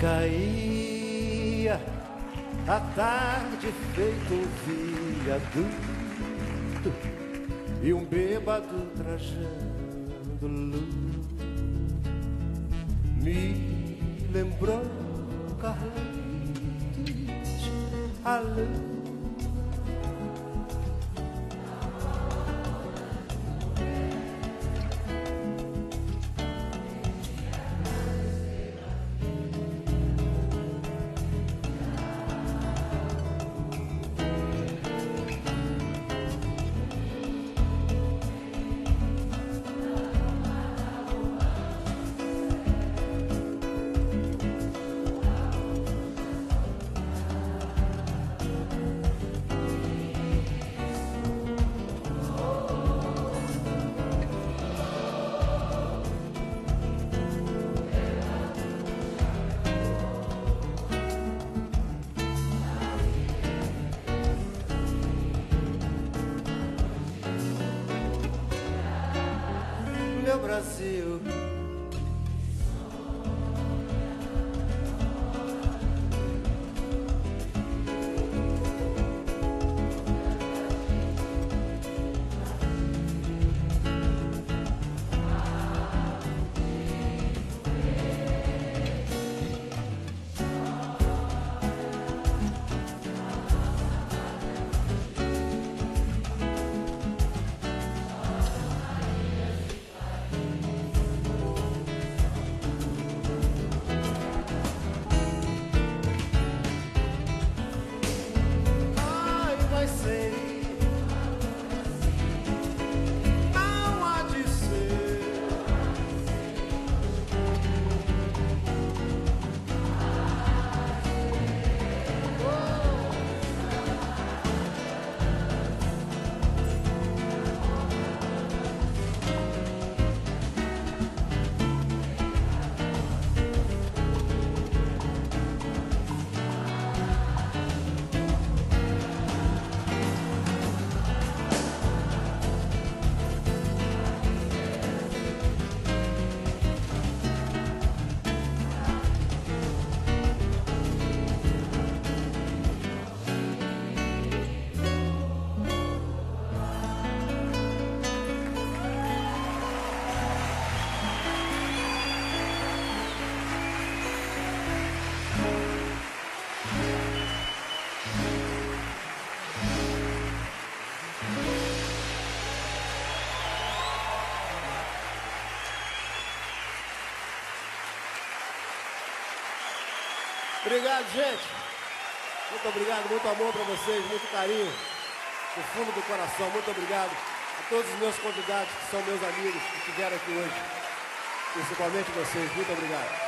Caía a tarde feito um viaduto e um bêbado trajando luz me lembrou Carlitos, a luz. Meu Brasil, obrigado, gente. Muito obrigado, muito amor para vocês, muito carinho do fundo do coração. Muito obrigado a todos os meus convidados que são meus amigos que estiveram aqui hoje, principalmente vocês. Muito obrigado.